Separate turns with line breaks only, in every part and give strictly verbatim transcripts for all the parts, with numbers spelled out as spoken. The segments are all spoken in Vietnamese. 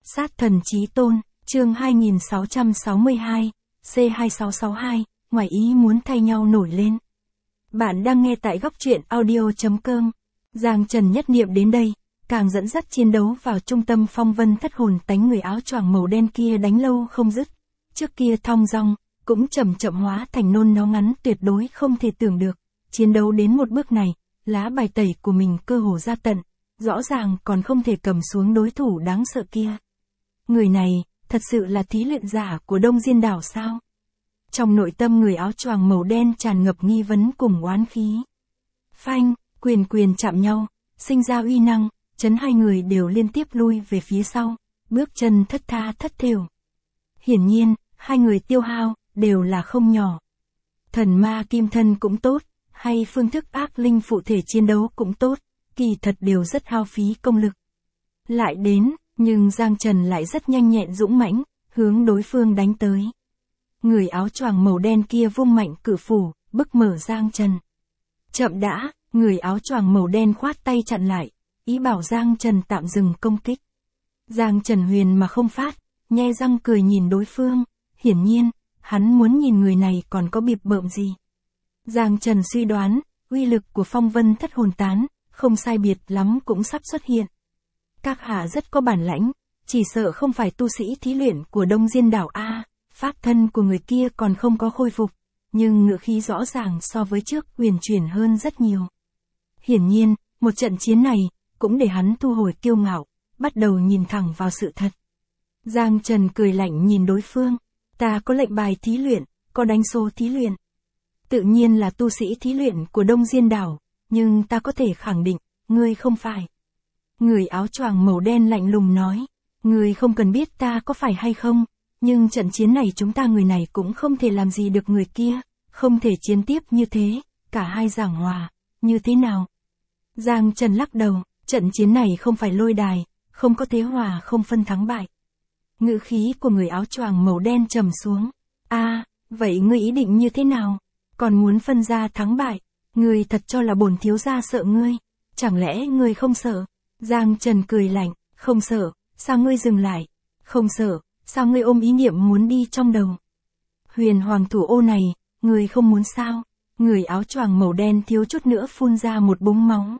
Sát thần chí tôn, chương hai nghìn sáu trăm sáu mươi hai, C hai sáu sáu hai, ngoài ý muốn thay nhau nổi lên. Bạn đang nghe tại góc truyện audio.com. Giang Trần nhất niệm đến đây, càng dẫn dắt chiến đấu vào trung tâm phong vân thất hồn tánh người áo choàng màu đen kia đánh lâu không dứt. Trước kia thong dong, cũng chậm chậm hóa thành nôn nó ngắn tuyệt đối không thể tưởng được. Chiến đấu đến một bước này, lá bài tẩy của mình cơ hồ ra tận, rõ ràng còn không thể cầm xuống đối thủ đáng sợ kia. Người này, thật sự là thí luyện giả của Đông Diên Đảo sao? Trong nội tâm người áo choàng màu đen tràn ngập nghi vấn cùng oán khí. Phanh, quyền quyền chạm nhau, sinh ra uy năng, chấn hai người đều liên tiếp lui về phía sau, bước chân thất tha thất thểu. Hiển nhiên, hai người tiêu hao, đều là không nhỏ. Thần ma kim thân cũng tốt, hay phương thức ác linh phụ thể chiến đấu cũng tốt, kỳ thật đều rất hao phí công lực. Lại đến, nhưng Giang Trần lại rất nhanh nhẹn dũng mãnh, hướng đối phương đánh tới. Người áo choàng màu đen kia vung mạnh cử phủ, bức mở Giang Trần. Chậm đã, người áo choàng màu đen khoát tay chặn lại, ý bảo Giang Trần tạm dừng công kích. Giang Trần huyền mà không phát, nhe răng cười nhìn đối phương, hiển nhiên, hắn muốn nhìn người này còn có bịp bợm gì. Giang Trần suy đoán, uy lực của phong vân thất hồn tán, không sai biệt lắm cũng sắp xuất hiện. Các hạ rất có bản lãnh, chỉ sợ không phải tu sĩ thí luyện của Đông Diên Đảo A, pháp thân của người kia còn không có khôi phục, nhưng ngựa khí rõ ràng so với trước huyền chuyển hơn rất nhiều. Hiển nhiên, một trận chiến này, cũng để hắn thu hồi kiêu ngạo, bắt đầu nhìn thẳng vào sự thật. Giang Trần cười lạnh nhìn đối phương, ta có lệnh bài thí luyện, có đánh số thí luyện. Tự nhiên là tu sĩ thí luyện của Đông Diên Đảo, nhưng ta có thể khẳng định, ngươi không phải. Người áo choàng màu đen lạnh lùng nói, ngươi không cần biết ta có phải hay không, nhưng trận chiến này chúng ta người này cũng không thể làm gì được người kia, không thể chiến tiếp như thế, cả hai giảng hòa, như thế nào? Giang Trần lắc đầu, trận chiến này không phải lôi đài, không có thế hòa không phân thắng bại. Ngữ khí của người áo choàng màu đen trầm xuống, a, vậy ngươi ý định như thế nào? Còn muốn phân ra thắng bại, ngươi thật cho là bổn thiếu gia sợ ngươi, chẳng lẽ ngươi không sợ? Giang Trần cười lạnh, không sợ, sao ngươi dừng lại? Không sợ, sao ngươi ôm ý niệm muốn đi trong đầu? Huyền hoàng thủ ô này, ngươi không muốn sao? Người áo choàng màu đen thiếu chút nữa phun ra một búng máu.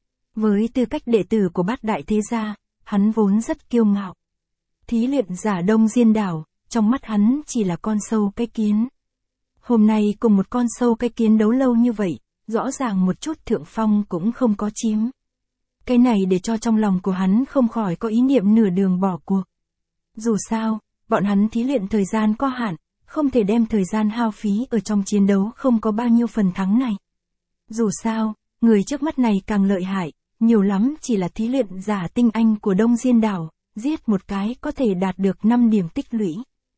Với tư cách đệ tử của bát đại thế gia, hắn vốn rất kiêu ngạo. Thí luyện giả Đông Diên Đảo, trong mắt hắn chỉ là con sâu cái kiến. Hôm nay cùng một con sâu cái kiến đấu lâu như vậy, rõ ràng một chút thượng phong cũng không có chiếm. Cái này để cho trong lòng của hắn không khỏi có ý niệm nửa đường bỏ cuộc. Dù sao, bọn hắn thí luyện thời gian có hạn, không thể đem thời gian hao phí ở trong chiến đấu không có bao nhiêu phần thắng này. Dù sao, người trước mắt này càng lợi hại, nhiều lắm chỉ là thí luyện giả tinh anh của Đông Diên Đảo, giết một cái có thể đạt được năm điểm tích lũy.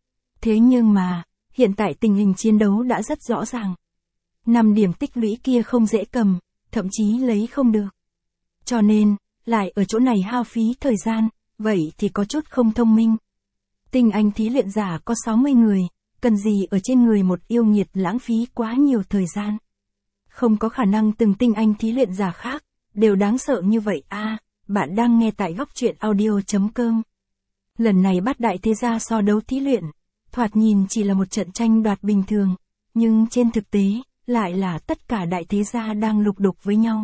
Thế nhưng mà, hiện tại tình hình chiến đấu đã rất rõ ràng. năm điểm tích lũy kia không dễ cầm, thậm chí lấy không được. Cho nên, lại ở chỗ này hao phí thời gian, vậy thì có chút không thông minh. Tinh anh thí luyện giả có sáu mươi người, cần gì ở trên người một yêu nghiệt lãng phí quá nhiều thời gian. Không có khả năng từng tinh anh thí luyện giả khác, đều đáng sợ như vậy a. À, bạn đang nghe tại góc truyện audio.com. Lần này bát đại thế gia so đấu thí luyện, thoạt nhìn chỉ là một trận tranh đoạt bình thường, nhưng trên thực tế, lại là tất cả đại thế gia đang lục đục với nhau.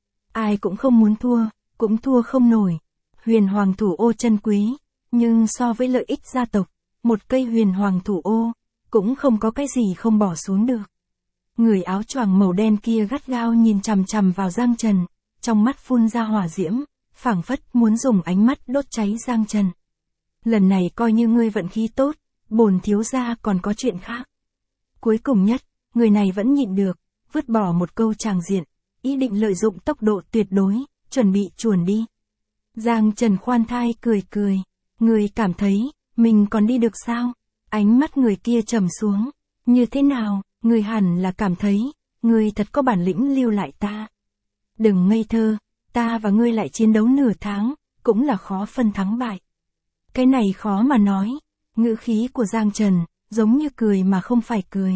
Ai cũng không muốn thua, cũng thua không nổi. Huyền hoàng thủ ô chân quý, nhưng so với lợi ích gia tộc, một cây huyền hoàng thủ ô, cũng không có cái gì không bỏ xuống được. Người áo choàng màu đen kia gắt gao nhìn chằm chằm vào Giang Trần, trong mắt phun ra hỏa diễm, phảng phất muốn dùng ánh mắt đốt cháy Giang Trần. Lần này coi như ngươi vận khí tốt, bổn thiếu gia còn có chuyện khác. Cuối cùng nhất, người này vẫn nhịn được, vứt bỏ một câu tràng diện, ý định lợi dụng tốc độ tuyệt đối, chuẩn bị chuồn đi. Giang Trần khoan thai cười cười, người cảm thấy, mình còn đi được sao? Ánh mắt người kia trầm xuống, như thế nào, người hẳn là cảm thấy, người thật có bản lĩnh lưu lại ta. Đừng ngây thơ, ta và ngươi lại chiến đấu nửa tháng, cũng là khó phân thắng bại. Cái này khó mà nói, ngữ khí của Giang Trần, giống như cười mà không phải cười.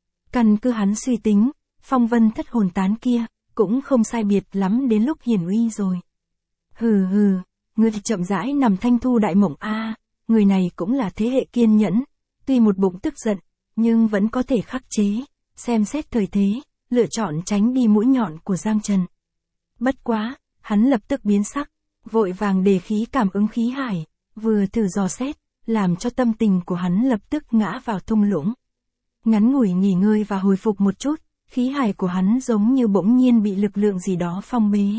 Căn cứ hắn suy tính, phong vân thất hồn tán kia, cũng không sai biệt lắm đến lúc hiển uy rồi. Hừ hừ, Người thì chậm rãi nằm thanh thu đại mộng a, người này cũng là thế hệ kiên nhẫn, tuy một bụng tức giận, nhưng vẫn có thể khắc chế, xem xét thời thế, lựa chọn tránh đi mũi nhọn của Giang Trần. Bất quá, hắn lập tức biến sắc, vội vàng đề khí cảm ứng khí hải, vừa thử dò xét, làm cho tâm tình của hắn lập tức ngã vào thung lũng. Ngắn ngủi nghỉ ngơi và hồi phục một chút, khí hải của hắn giống như bỗng nhiên bị lực lượng gì đó phong bế.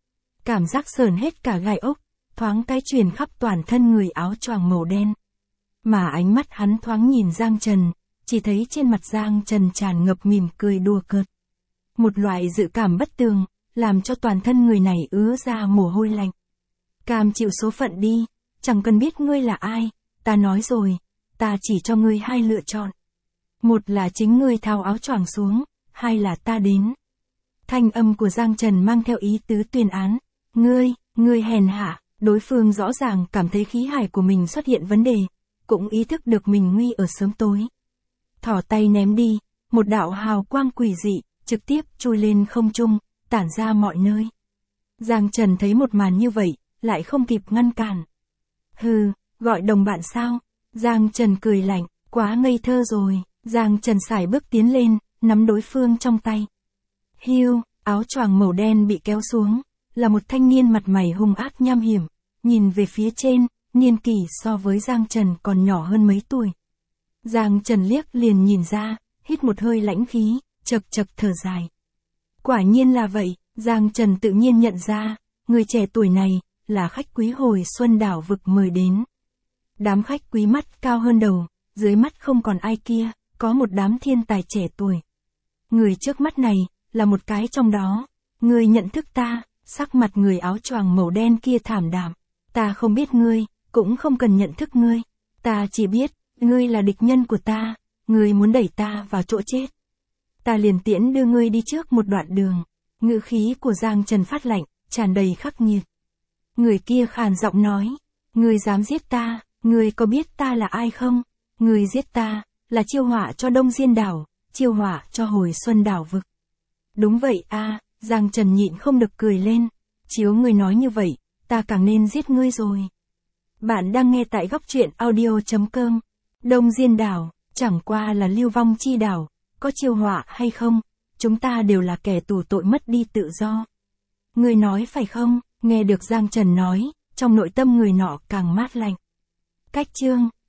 Cảm giác sờn hết cả gai ốc, thoáng cái truyền khắp toàn thân người áo choàng màu đen. Mà ánh mắt hắn thoáng nhìn Giang Trần, chỉ thấy trên mặt Giang Trần tràn ngập mỉm cười đùa cợt. Một loại dự cảm bất tường, làm cho toàn thân người này ứa ra mồ hôi lạnh. Cam chịu số phận đi, chẳng cần biết ngươi là ai, ta nói rồi, ta chỉ cho ngươi hai lựa chọn. Một là chính ngươi tháo áo choàng xuống, hai là ta đến. Thanh âm của Giang Trần mang theo ý tứ tuyên án. Ngươi, ngươi hèn hạ, đối phương rõ ràng cảm thấy khí hải của mình xuất hiện vấn đề, cũng ý thức được mình nguy ở sớm tối. Thỏ tay ném đi, một đạo hào quang quỷ dị, trực tiếp trôi lên không trung, tản ra mọi nơi. Giang Trần thấy một màn như vậy, lại không kịp ngăn cản. Hừ, gọi đồng bạn sao? Giang Trần cười lạnh, quá ngây thơ rồi. Giang Trần sải bước tiến lên, nắm đối phương trong tay. Hiu, áo choàng màu đen bị kéo xuống, là một thanh niên mặt mày hung ác nham hiểm, nhìn về phía trên, niên kỷ so với Giang Trần còn nhỏ hơn mấy tuổi. Giang Trần liếc liền nhìn ra, hít một hơi lãnh khí, chật chật thở dài. Quả nhiên là vậy, Giang Trần tự nhiên nhận ra, người trẻ tuổi này, là khách quý hồi xuân đảo vực mời đến. Đám khách quý mắt cao hơn đầu, dưới mắt không còn ai kia, có một đám thiên tài trẻ tuổi. Người trước mắt này, là một cái trong đó. Người nhận thức ta, sắc mặt người áo choàng màu đen kia thảm đạm. Ta không biết ngươi, cũng không cần nhận thức ngươi. Ta chỉ biết, ngươi là địch nhân của ta, ngươi muốn đẩy ta vào chỗ chết. Ta liền tiễn đưa ngươi đi trước một đoạn đường. Ngữ khí của Giang Trần phát lạnh, tràn đầy khắc nghiệt. Người kia khàn giọng nói, ngươi dám giết ta, ngươi có biết ta là ai không? Ngươi giết ta, là chiêu họa cho Đông Diên đảo, chiêu họa cho hồi xuân đảo vực. Đúng vậy a, Giang Trần nhịn không được cười lên. Chiếu ngươi nói như vậy, ta càng nên giết ngươi rồi. Bạn đang nghe tại góc truyện audio chấm com. Đông Diên đảo, chẳng qua là lưu vong chi đảo, có chiêu họa hay không, chúng ta đều là kẻ tù tội mất đi tự do. Ngươi nói phải không? Nghe được Giang Trần nói, trong nội tâm người nọ càng mát lạnh. Cách chương